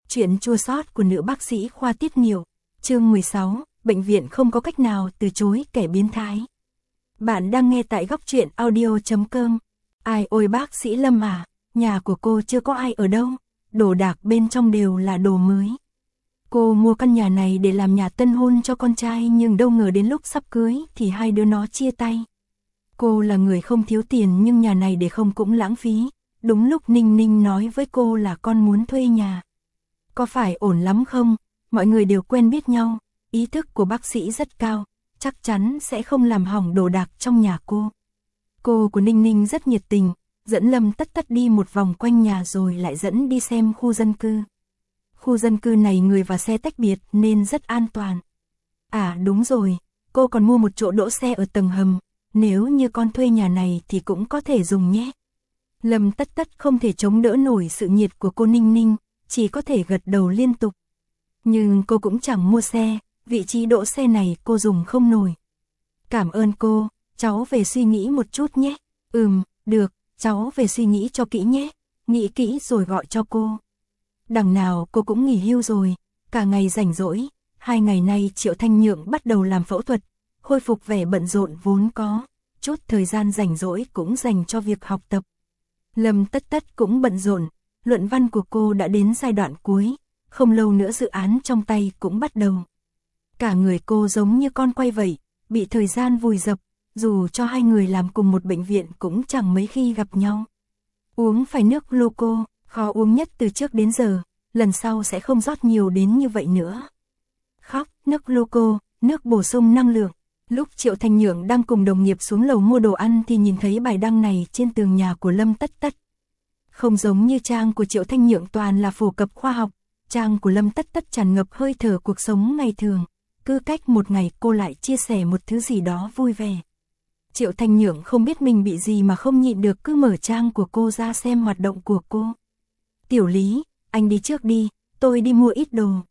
Chuyện chua xót của nữ bác sĩ khoa tiết niệu, chương 16, bệnh viện không có cách nào từ chối kẻ biến thái. Bạn đang nghe tại góc truyện audio.com. Ai ôi bác sĩ Lâm à, nhà của cô chưa có ai ở đâu, đồ đạc bên trong đều là đồ mới. Cô mua căn nhà này để làm nhà tân hôn cho con trai nhưng đâu ngờ đến lúc sắp cưới thì hai đứa nó chia tay. Cô là người không thiếu tiền nhưng nhà này để không cũng lãng phí. Đúng lúc Ninh Ninh nói với cô là con muốn thuê nhà. Có phải ổn lắm không? Mọi người đều quen biết nhau, ý thức của bác sĩ rất cao, chắc chắn sẽ không làm hỏng đồ đạc trong nhà cô. Cô của Ninh Ninh rất nhiệt tình, dẫn Lâm Tất Tất đi một vòng quanh nhà rồi lại dẫn đi xem khu dân cư. Khu dân cư này người và xe tách biệt nên rất an toàn. À đúng rồi, cô còn mua một chỗ đỗ xe ở tầng hầm, nếu như con thuê nhà này thì cũng có thể dùng nhé. Lâm Tất Tất không thể chống đỡ nổi sự nhiệt của cô Ninh Ninh, chỉ có thể gật đầu liên tục. Nhưng cô cũng chẳng mua xe, vị trí đỗ xe này cô dùng không nổi. Cảm ơn cô, cháu về suy nghĩ một chút nhé. Được, cháu về suy nghĩ cho kỹ nhé, nghĩ kỹ rồi gọi cho cô. Đằng nào cô cũng nghỉ hưu rồi, cả ngày rảnh rỗi, 2 ngày nay Triệu Thanh Nhượng bắt đầu làm phẫu thuật, khôi phục vẻ bận rộn vốn có, chút thời gian rảnh rỗi cũng dành cho việc học tập. Lâm Tất Tất cũng bận rộn, luận văn của cô đã đến giai đoạn cuối, không lâu nữa dự án trong tay cũng bắt đầu. Cả người cô giống như con quay vậy, bị thời gian vùi dập, dù cho hai người làm cùng một bệnh viện cũng chẳng mấy khi gặp nhau. Uống phải nước gluco, khó uống nhất từ trước đến giờ, lần sau sẽ không rót nhiều đến như vậy nữa. Khóc, nước gluco, nước bổ sung năng lượng. Lúc Triệu Thanh Nhượng đang cùng đồng nghiệp xuống lầu mua đồ ăn thì nhìn thấy bài đăng này trên tường nhà của Lâm Tất Tất. Không giống như trang của Triệu Thanh Nhượng toàn là phổ cập khoa học, trang của Lâm Tất Tất tràn ngập hơi thở cuộc sống ngày thường, cứ cách một ngày cô lại chia sẻ một thứ gì đó vui vẻ. Triệu Thanh Nhượng không biết mình bị gì mà không nhịn được cứ mở trang của cô ra xem hoạt động của cô. Tiểu Lý, anh đi trước đi, tôi đi mua ít đồ.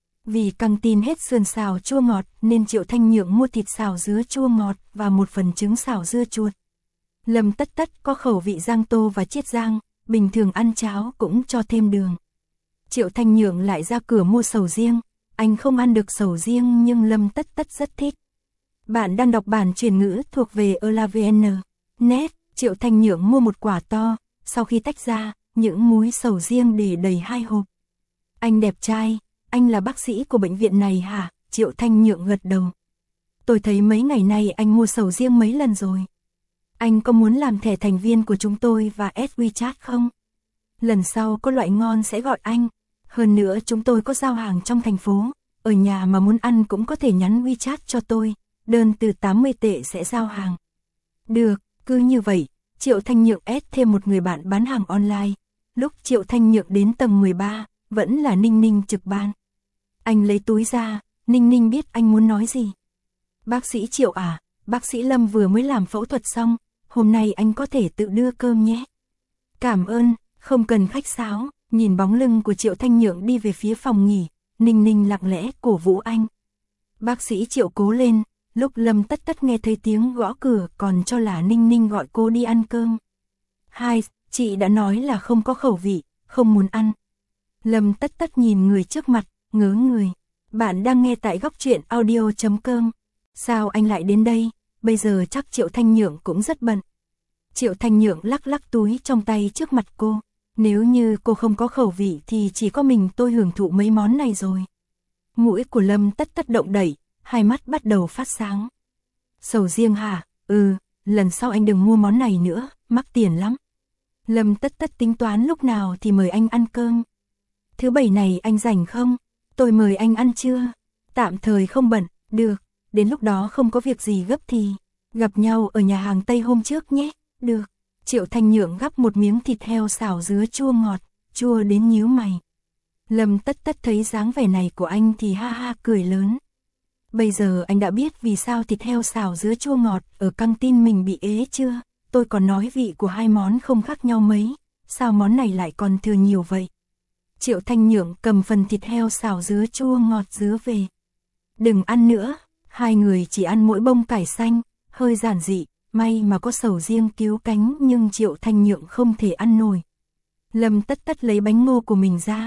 Vì căng tin hết sườn xào chua ngọt nên Triệu Thanh Nhượng mua thịt xào dứa chua ngọt và một phần trứng xào dưa chuột. Lâm Tất Tất có khẩu vị rang tô và chiết rang, bình thường ăn cháo cũng cho thêm đường. Triệu Thanh Nhượng lại ra cửa mua sầu riêng, anh không ăn được sầu riêng nhưng Lâm Tất Tất rất thích. Bạn đang đọc bản truyền ngữ thuộc về ELAVN.net, Triệu Thanh Nhượng mua một quả to, sau khi tách ra, những múi sầu riêng để đầy 2 hộp. Anh đẹp trai, anh là bác sĩ của bệnh viện này hả? Triệu Thanh Nhượng gật đầu. Tôi thấy mấy ngày nay anh mua sầu riêng mấy lần rồi. Anh có muốn làm thẻ thành viên của chúng tôi và add WeChat không? Lần sau có loại ngon sẽ gọi anh. Hơn nữa chúng tôi có giao hàng trong thành phố, ở nhà mà muốn ăn cũng có thể nhắn WeChat cho tôi, đơn từ 80 tệ sẽ giao hàng. Được, cứ như vậy, Triệu Thanh Nhượng add thêm một người bạn bán hàng online. Lúc Triệu Thanh Nhượng đến tầng 13, vẫn là Ninh Ninh trực ban. Anh lấy túi ra, Ninh Ninh biết anh muốn nói gì. Bác sĩ Triệu à, bác sĩ Lâm vừa mới làm phẫu thuật xong, hôm nay anh có thể tự đưa cơm nhé. Cảm ơn, không cần khách sáo. Nhìn bóng lưng của Triệu Thanh Nhượng đi về phía phòng nghỉ, Ninh Ninh lặng lẽ cổ vũ anh. Bác sĩ Triệu cố lên, lúc Lâm Tất Tất nghe thấy tiếng gõ cửa còn cho là Ninh Ninh gọi cô đi ăn cơm. Hai, chị đã nói là không có khẩu vị, không muốn ăn. Lâm Tất Tất nhìn người trước mặt, ngớ người. Bạn đang nghe tại góc truyện audio.com. Sao anh lại đến đây? Bây giờ chắc Triệu Thanh Nhượng cũng rất bận. Triệu Thanh Nhượng lắc lắc túi trong tay trước mặt cô. Nếu như cô không có khẩu vị thì chỉ có mình tôi hưởng thụ mấy món này rồi. Mũi của Lâm Tất Tất động đẩy, hai mắt bắt đầu phát sáng. Sầu riêng hả? Lần sau anh đừng mua món này nữa, mắc tiền lắm. Lâm Tất Tất tính toán lúc nào thì mời anh ăn cơm. Thứ Bảy này anh rảnh không? Tôi mời anh ăn trưa. Tạm thời không bận, được, đến lúc đó không có việc gì gấp thì gặp nhau ở nhà hàng Tây hôm trước nhé, được. Triệu Thanh Nhượng gắp một miếng thịt heo xào dứa chua ngọt, chua đến nhíu mày. Lâm Tất Tất thấy dáng vẻ này của anh thì ha ha cười lớn. Bây giờ anh đã biết vì sao thịt heo xào dứa chua ngọt ở căng tin mình bị ế chưa? Tôi còn nói vị của hai món không khác nhau mấy, sao món này lại còn thừa nhiều vậy? Triệu Thanh Nhượng cầm phần thịt heo xào dứa chua ngọt dứa về. Đừng ăn nữa, hai người chỉ ăn mỗi bông cải xanh, hơi giản dị. May mà có sầu riêng cứu cánh nhưng Triệu Thanh Nhượng không thể ăn nổi. Lâm Tất Tất lấy bánh ngô của mình ra.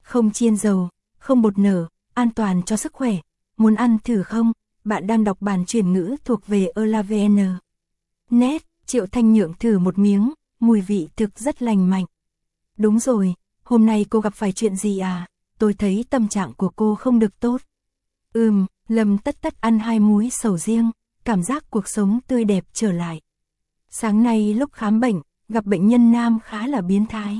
Không chiên dầu, không bột nở, an toàn cho sức khỏe. Muốn ăn thử không? Bạn đang đọc bản chuyển ngữ thuộc về ELAVN. Net, Triệu Thanh Nhượng thử một miếng, mùi vị thực rất lành mạnh. Đúng rồi, hôm nay cô gặp phải chuyện gì à? Tôi thấy tâm trạng của cô không được tốt. Lâm Tất Tất ăn 2 múi sầu riêng, cảm giác cuộc sống tươi đẹp trở lại. Sáng nay lúc khám bệnh, gặp bệnh nhân nam khá là biến thái.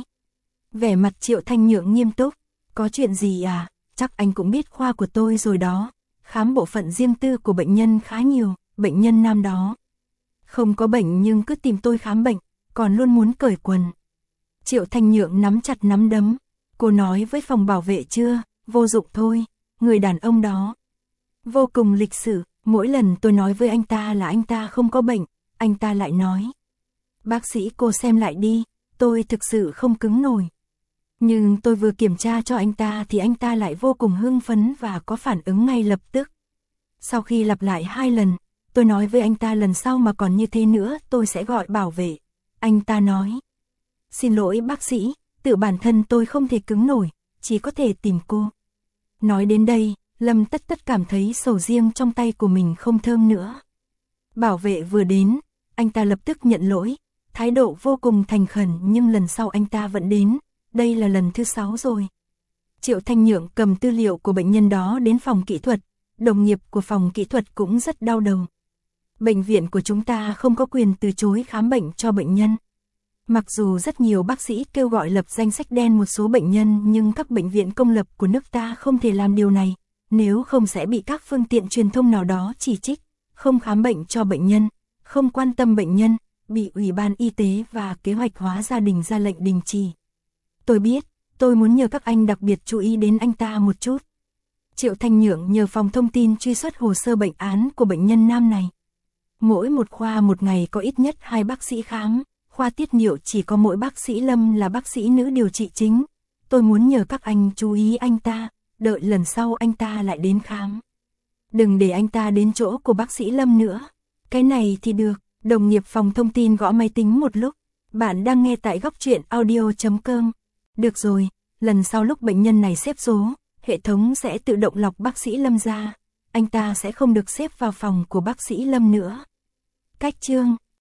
Vẻ mặt Triệu Thanh Nhượng nghiêm túc, có chuyện gì à? Chắc anh cũng biết khoa của tôi rồi đó. Khám bộ phận riêng tư của bệnh nhân khá nhiều, bệnh nhân nam đó không có bệnh nhưng cứ tìm tôi khám bệnh, còn luôn muốn cởi quần. Triệu Thanh Nhượng nắm chặt nắm đấm, cô nói với phòng bảo vệ chưa? Vô dụng thôi, người đàn ông đó vô cùng lịch sự, mỗi lần tôi nói với anh ta là anh ta không có bệnh, anh ta lại nói: "Bác sĩ cô xem lại đi." Tôi thực sự không cứng nổi. Nhưng tôi vừa kiểm tra cho anh ta thì anh ta lại vô cùng hưng phấn và có phản ứng ngay lập tức. Sau khi lặp lại 2 lần, tôi nói với anh ta lần sau mà còn như thế nữa tôi sẽ gọi bảo vệ. Anh ta nói: "Xin lỗi bác sĩ, tự bản thân tôi không thể cứng nổi, chỉ có thể tìm cô." Nói đến đây, Lâm Tất Tất cảm thấy sầu riêng trong tay của mình không thơm nữa. Bảo vệ vừa đến, anh ta lập tức nhận lỗi, thái độ vô cùng thành khẩn, nhưng lần sau anh ta vẫn đến, đây là lần thứ 6 rồi. Triệu Thanh Nhượng cầm tư liệu của bệnh nhân đó đến phòng kỹ thuật, đồng nghiệp của phòng kỹ thuật cũng rất đau đầu. Bệnh viện của chúng ta không có quyền từ chối khám bệnh cho bệnh nhân. Mặc dù rất nhiều bác sĩ kêu gọi lập danh sách đen một số bệnh nhân nhưng các bệnh viện công lập của nước ta không thể làm điều này, nếu không sẽ bị các phương tiện truyền thông nào đó chỉ trích, không khám bệnh cho bệnh nhân, không quan tâm bệnh nhân, bị Ủy ban Y tế và Kế hoạch hóa gia đình ra lệnh đình chỉ. Tôi biết, tôi muốn nhờ các anh đặc biệt chú ý đến anh ta một chút. Triệu Thanh Nhượng nhờ phòng thông tin truy xuất hồ sơ bệnh án của bệnh nhân nam này. Mỗi một khoa một ngày có ít nhất 2 bác sĩ khám, khoa tiết niệu chỉ có mỗi bác sĩ Lâm là bác sĩ nữ điều trị chính. Tôi muốn nhờ các anh chú ý anh ta, đợi lần sau anh ta lại đến khám. Đừng để anh ta đến chỗ của bác sĩ Lâm nữa. Cái này thì được, đồng nghiệp phòng thông tin gõ máy tính một lúc. Bạn đang nghe tại góc truyện audio.com. Được rồi, lần sau lúc bệnh nhân này xếp số, hệ thống sẽ tự động lọc bác sĩ Lâm ra. Anh ta sẽ không được xếp vào phòng của bác sĩ Lâm nữa. Cách chương